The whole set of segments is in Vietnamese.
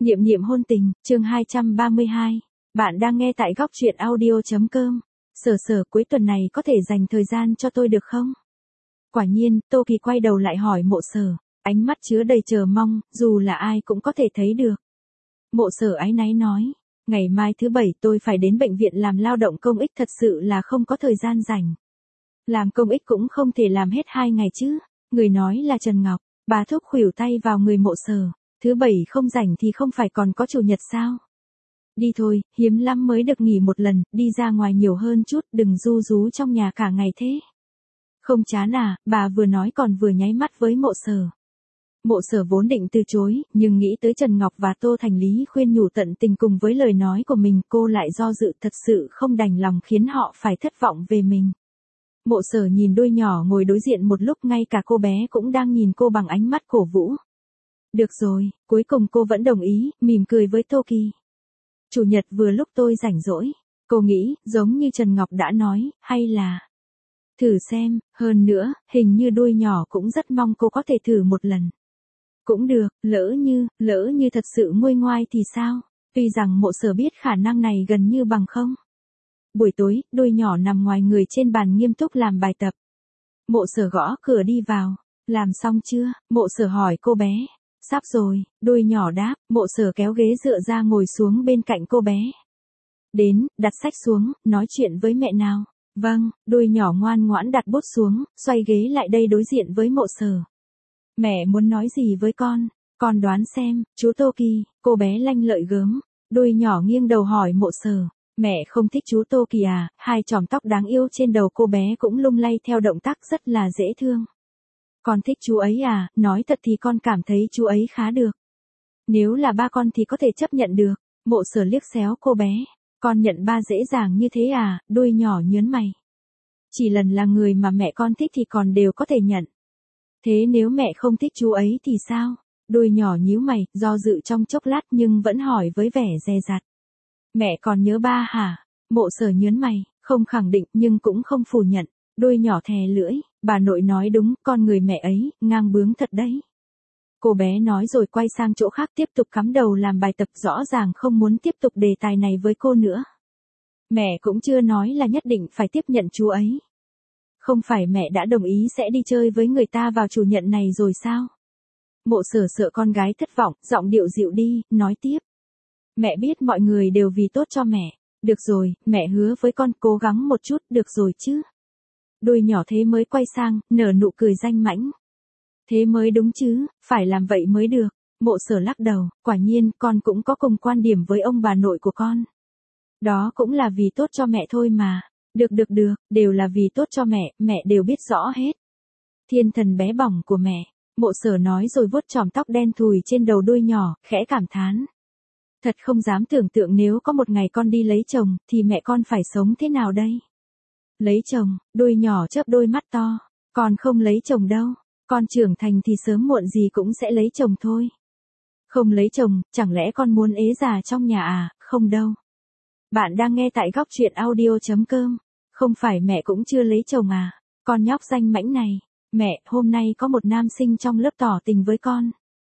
Niệm niệm hôn tình, chương 232. Bạn đang nghe tại góc truyện audio.com. Sở Sở, cuối tuần này có thể dành thời gian cho tôi được không? Quả nhiên, Tô Kỳ quay đầu lại hỏi Mộ Sở, ánh mắt chứa đầy chờ mong, dù là ai cũng có thể thấy được. Mộ Sở áy náy nói, ngày mai thứ bảy tôi phải đến bệnh viện làm lao động công ích, thật sự là không có thời gian rảnh. Làm công ích cũng không thể làm hết 2 ngày chứ. Người nói là Trần Ngọc, bà thúc khuỷu tay vào người Mộ Sở. Thứ bảy không rảnh thì không phải còn có chủ nhật sao? Đi thôi, hiếm lắm mới được nghỉ một lần, đi ra ngoài nhiều hơn chút, đừng ru rú trong nhà cả ngày thế. Không chán à, bà vừa nói còn vừa nháy mắt với Mộ Sở. Mộ Sở vốn định từ chối, nhưng nghĩ tới Trần Ngọc và Tô Thành Lý khuyên nhủ tận tình cùng với lời nói của mình, cô lại do dự, thật sự không đành lòng khiến họ phải thất vọng về mình. Mộ Sở nhìn đôi nhỏ ngồi đối diện một lúc, ngay cả cô bé cũng đang nhìn cô bằng ánh mắt cổ vũ. Được rồi, cuối cùng cô vẫn đồng ý, mỉm cười với Tô Kỳ. Chủ nhật vừa lúc tôi rảnh rỗi. Cô nghĩ, giống như Trần Ngọc đã nói, hay là thử xem, hơn nữa, hình như đôi nhỏ cũng rất mong cô có thể thử một lần. Cũng được, lỡ như thật sự nguôi ngoai thì sao? Tuy rằng Mộ Sở biết khả năng này gần như bằng không. Buổi tối, đôi nhỏ nằm ngoài người trên bàn nghiêm túc làm bài tập. Mộ Sở gõ cửa đi vào. Làm xong chưa? Mộ Sở hỏi cô bé. Sắp rồi, đôi nhỏ đáp. Mộ Sở kéo ghế dựa ra ngồi xuống bên cạnh cô bé. Đến, đặt sách xuống, nói chuyện với mẹ nào. Vâng, đôi nhỏ ngoan ngoãn đặt bút xuống, xoay ghế lại đây đối diện với Mộ Sở. Mẹ muốn nói gì với con đoán xem, chú Tô Kỳ. Cô bé lanh lợi gớm. Đôi nhỏ nghiêng đầu hỏi Mộ Sở. Mẹ không thích chú Tô Kỳ à? Hai chòm tóc đáng yêu trên đầu cô bé cũng lung lay theo động tác rất là dễ thương. Con thích chú ấy à? Nói thật thì con cảm thấy chú ấy khá được. Nếu là ba con thì có thể chấp nhận được. Mộ Sở liếc xéo cô bé. Con nhận ba dễ dàng như thế à? Đôi nhỏ nhớn mày. Chỉ lần là người mà mẹ con thích thì con đều có thể nhận. Thế nếu mẹ không thích chú ấy thì sao? Đôi nhỏ nhíu mày, do dự trong chốc lát nhưng vẫn hỏi với vẻ dè dặt. Mẹ còn nhớ ba hả? Mộ Sở nhớn mày, không khẳng định nhưng cũng không phủ nhận. Đôi nhỏ thè lưỡi, bà nội nói đúng, con người mẹ ấy, ngang bướng thật đấy. Cô bé nói rồi quay sang chỗ khác tiếp tục cắm đầu làm bài tập, rõ ràng không muốn tiếp tục đề tài này với cô nữa. Mẹ cũng chưa nói là nhất định phải tiếp nhận chú ấy. Không phải mẹ đã đồng ý sẽ đi chơi với người ta vào chủ nhật này rồi sao? Mộ Sở sợ con gái thất vọng, giọng điệu dịu đi, nói tiếp. Mẹ biết mọi người đều vì tốt cho mẹ. Được rồi, mẹ hứa với con cố gắng một chút, được rồi chứ? Đôi nhỏ thế mới quay sang, nở nụ cười danh mãnh. Thế mới đúng chứ, phải làm vậy mới được. Mộ Sở lắc đầu, quả nhiên con cũng có cùng quan điểm với ông bà nội của con. Đó cũng là vì tốt cho mẹ thôi mà. Được, đều là vì tốt cho mẹ đều biết rõ hết. Thiên thần bé bỏng của mẹ. Mộ Sở nói rồi vuốt chòm tóc đen thùi trên đầu đôi nhỏ, khẽ cảm thán. Thật không dám tưởng tượng nếu có một ngày con đi lấy chồng, thì mẹ con phải sống thế nào đây? Lấy chồng, đôi nhỏ chớp đôi mắt to. Con không lấy chồng đâu. Con trưởng thành thì sớm muộn gì cũng sẽ lấy chồng thôi. Không lấy chồng, chẳng lẽ con muốn ế già trong nhà à? Không đâu. Bạn đang nghe tại góc truyện audio.com. Không phải mẹ cũng chưa lấy chồng à? Con nhóc danh mãnh này. Mẹ, hôm nay có một nam sinh trong lớp tỏ tình với con.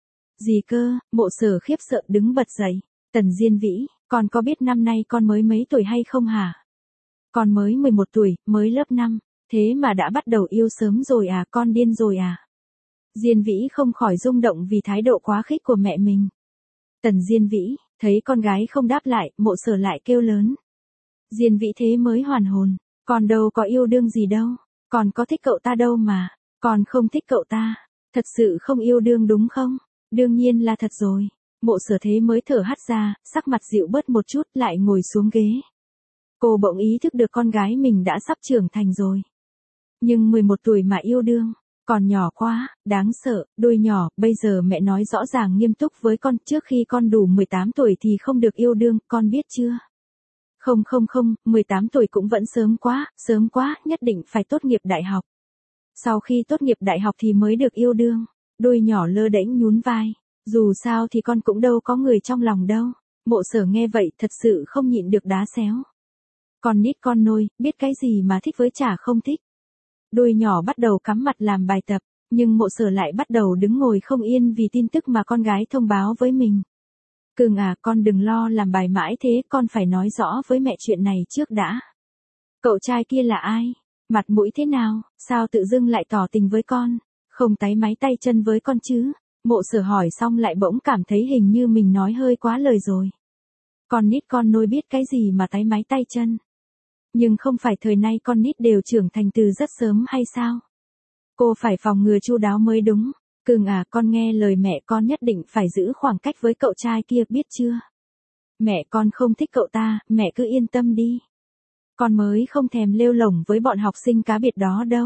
Gì cơ? Mộ Sở khiếp sợ đứng bật dậy. Tần Diên Vĩ, con có biết năm nay con mới mấy tuổi hay không hả? Con mới 11 tuổi, mới lớp 5. Thế mà đã bắt đầu yêu sớm rồi à? Con điên rồi à? Diên Vĩ không khỏi rung động vì thái độ quá khích của mẹ mình. Tần Diên Vĩ, thấy con gái không đáp lại, Mộ Sở lại kêu lớn. Diên Vĩ thế mới hoàn hồn. Con đâu có yêu đương gì đâu. Con có thích cậu ta đâu mà. Con không thích cậu ta. Thật sự không yêu đương đúng không? Đương nhiên là thật rồi. Mộ Sở thế mới thở hắt ra, sắc mặt dịu bớt một chút, lại ngồi xuống ghế. Cô bỗng ý thức được con gái mình đã sắp trưởng thành rồi. Nhưng 11 tuổi mà yêu đương, còn nhỏ quá, đáng sợ. Đôi nhỏ, bây giờ mẹ nói rõ ràng nghiêm túc với con, trước khi con đủ 18 tuổi thì không được yêu đương, con biết chưa? Không, 18 tuổi cũng vẫn sớm quá, nhất định phải tốt nghiệp đại học. Sau khi tốt nghiệp đại học thì mới được yêu đương. Đôi nhỏ lơ đễnh nhún vai. Dù sao thì con cũng đâu có người trong lòng đâu. Mộ Sở nghe vậy thật sự không nhịn được đá xéo. Con nít con nôi, biết cái gì mà thích với chả không thích. Đôi nhỏ bắt đầu cắm mặt làm bài tập, nhưng Mộ Sở lại bắt đầu đứng ngồi không yên vì tin tức mà con gái thông báo với mình. Cưng à, con đừng lo làm bài mãi thế, con phải nói rõ với mẹ chuyện này trước đã. Cậu trai kia là ai? Mặt mũi thế nào, sao tự dưng lại tỏ tình với con? Không táy máy tay chân với con chứ? Mộ Sở hỏi xong lại bỗng cảm thấy hình như mình nói hơi quá lời rồi. Con nít con nôi biết cái gì mà táy máy tay chân. Nhưng không phải thời nay con nít đều trưởng thành từ rất sớm hay sao? Cô phải phòng ngừa chu đáo mới đúng. Cưng à, con nghe lời mẹ, con nhất định phải giữ khoảng cách với cậu trai kia, biết chưa? Mẹ con không thích cậu ta, mẹ cứ yên tâm đi. Con mới không thèm lêu lổng với bọn học sinh cá biệt đó đâu.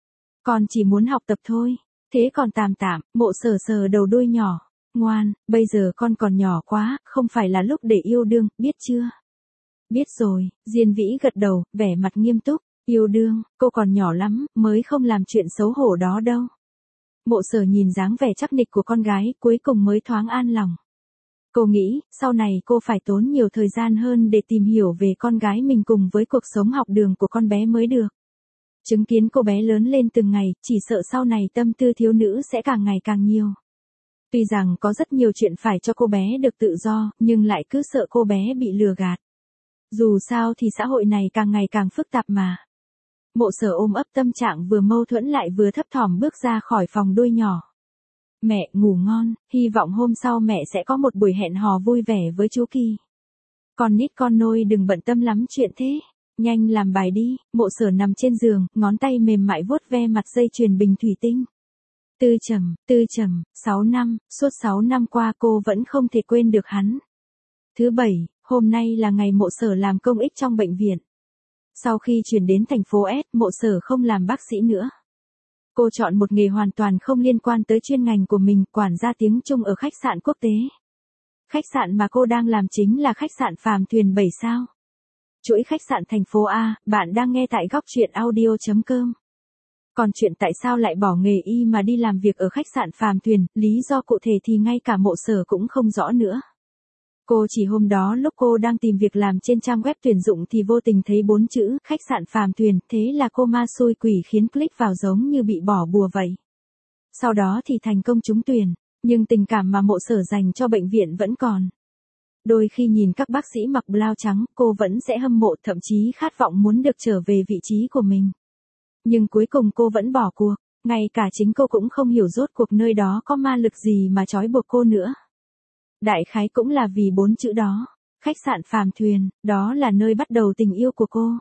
Con chỉ muốn học tập thôi. Thế còn tạm tạm, Mộ Sở sờ đầu đuôi nhỏ. Ngoan, bây giờ con còn nhỏ quá, không phải là lúc để yêu đương, biết chưa? Biết rồi, Diên Vĩ gật đầu, vẻ mặt nghiêm túc. Yêu đương, cô còn nhỏ lắm, mới không làm chuyện xấu hổ đó đâu. Mộ Sở nhìn dáng vẻ chắc nịch của con gái, cuối cùng mới thoáng an lòng. Cô nghĩ, sau này cô phải tốn nhiều thời gian hơn để tìm hiểu về con gái mình cùng với cuộc sống học đường của con bé mới được. Chứng kiến cô bé lớn lên từng ngày, chỉ sợ sau này tâm tư thiếu nữ sẽ càng ngày càng nhiều. Tuy rằng có rất nhiều chuyện phải cho cô bé được tự do, nhưng lại cứ sợ cô bé bị lừa gạt. Dù sao thì xã hội này càng ngày càng phức tạp mà. Mộ Sở ôm ấp tâm trạng vừa mâu thuẫn lại vừa thấp thỏm bước ra khỏi phòng đuôi nhỏ. Mẹ, ngủ ngon, hy vọng hôm sau mẹ sẽ có một buổi hẹn hò vui vẻ với chú Kỳ. Con nít con nôi đừng bận tâm lắm chuyện thế. Nhanh làm bài đi. Mộ Sở nằm trên giường, ngón tay mềm mại vuốt ve mặt dây chuyền bình thủy tinh. Tư Trầm, 6 năm, suốt 6 năm qua cô vẫn không thể quên được hắn. Thứ bảy, hôm nay là ngày Mộ Sở làm công ích trong bệnh viện. Sau khi chuyển đến thành phố S, Mộ Sở không làm bác sĩ nữa. Cô chọn một nghề hoàn toàn không liên quan tới chuyên ngành của mình, quản gia tiếng Trung ở khách sạn quốc tế. Khách sạn mà cô đang làm chính là khách sạn Phàm Thuyền 7 sao. Chuỗi khách sạn thành phố A, bạn đang nghe tại góc truyện audio.com. Còn chuyện tại sao lại bỏ nghề y mà đi làm việc ở khách sạn Phàm Thuyền, lý do cụ thể thì ngay cả Mộ Sở cũng không rõ nữa. Cô chỉ hôm đó lúc cô đang tìm việc làm trên trang web tuyển dụng thì vô tình thấy 4 chữ khách sạn Phàm Thuyền, thế là cô ma xui quỷ khiến click vào giống như bị bỏ bùa vậy. Sau đó thì thành công trúng tuyển, nhưng tình cảm mà Mộ Sở dành cho bệnh viện vẫn còn. Đôi khi nhìn các bác sĩ mặc blau trắng, cô vẫn sẽ hâm mộ, thậm chí khát vọng muốn được trở về vị trí của mình. Nhưng cuối cùng cô vẫn bỏ cuộc, ngay cả chính cô cũng không hiểu rốt cuộc nơi đó có ma lực gì mà trói buộc cô nữa. Đại khái cũng là vì 4 chữ đó. Khách sạn Phàm Thuyền, đó là nơi bắt đầu tình yêu của cô.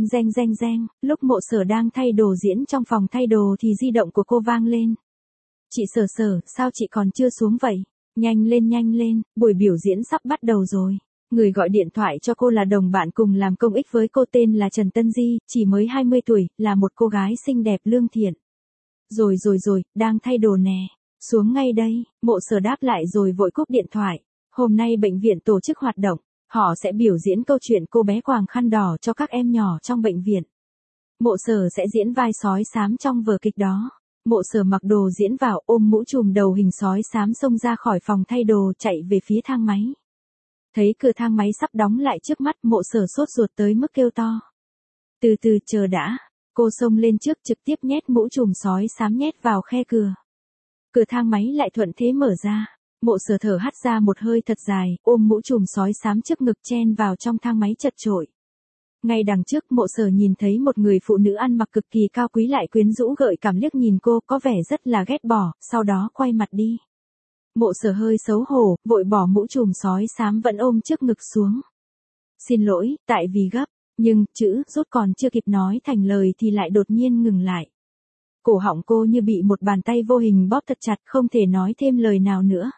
Reng, lúc Mộ Sở đang thay đồ diễn trong phòng thay đồ thì di động của cô vang lên. Chị Sở, sao chị còn chưa xuống vậy? Nhanh lên, buổi biểu diễn sắp bắt đầu rồi. Người gọi điện thoại cho cô là đồng bạn cùng làm công ích với cô tên là Trần Tân Di, chỉ mới 20 tuổi, là một cô gái xinh đẹp lương thiện. Rồi, đang thay đồ nè. Xuống ngay đây, Mộ Sở đáp lại rồi vội cúp điện thoại. Hôm nay bệnh viện tổ chức hoạt động, họ sẽ biểu diễn câu chuyện cô bé quàng khăn đỏ cho các em nhỏ trong bệnh viện. Mộ Sở sẽ diễn vai sói xám trong vở kịch đó. Mộ Sở mặc đồ diễn vào, ôm mũ trùm đầu hình sói xám xông ra khỏi phòng thay đồ, chạy về phía thang máy. Thấy cửa thang máy sắp đóng lại trước mắt, Mộ Sở sốt ruột tới mức kêu to. Từ từ, chờ đã. Cô xông lên trước trực tiếp nhét mũ trùm sói xám nhét vào khe cửa. Cửa thang máy lại thuận thế mở ra. Mộ Sở thở hắt ra một hơi thật dài, ôm mũ trùm sói xám trước ngực chen vào trong thang máy chật chội. Ngay đằng trước, Mộ Sở nhìn thấy một người phụ nữ ăn mặc cực kỳ cao quý lại quyến rũ gợi cảm liếc nhìn cô, có vẻ rất là ghét bỏ, sau đó quay mặt đi. Mộ Sở hơi xấu hổ, vội bỏ mũ trùm sói xám vẫn ôm trước ngực xuống. Xin lỗi, tại vì gấp, nhưng chữ rốt còn chưa kịp nói thành lời thì lại đột nhiên ngừng lại. Cổ họng cô như bị một bàn tay vô hình bóp thật chặt, không thể nói thêm lời nào nữa.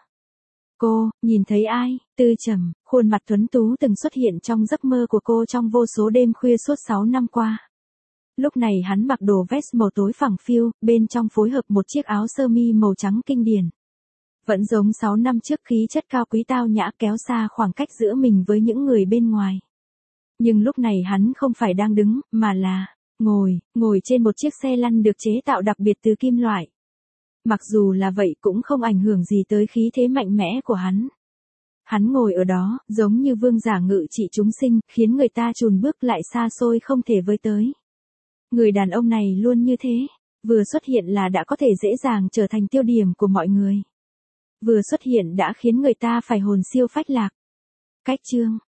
Cô, nhìn thấy ai? Tư Trầm, khuôn mặt tuấn tú từng xuất hiện trong giấc mơ của cô trong vô số đêm khuya suốt 6 năm qua. Lúc này hắn mặc đồ vest màu tối phẳng phiu, bên trong phối hợp một chiếc áo sơ mi màu trắng kinh điển. Vẫn giống 6 năm trước, khí chất cao quý tao nhã kéo xa khoảng cách giữa mình với những người bên ngoài. Nhưng lúc này hắn không phải đang đứng, mà là ngồi trên một chiếc xe lăn được chế tạo đặc biệt từ kim loại. Mặc dù là vậy cũng không ảnh hưởng gì tới khí thế mạnh mẽ của hắn. Hắn ngồi ở đó, giống như vương giả ngự trị chúng sinh, khiến người ta chùn bước lại xa xôi không thể với tới. Người đàn ông này luôn như thế, vừa xuất hiện là đã có thể dễ dàng trở thành tiêu điểm của mọi người. Vừa xuất hiện đã khiến người ta phải hồn siêu phách lạc. Cách chương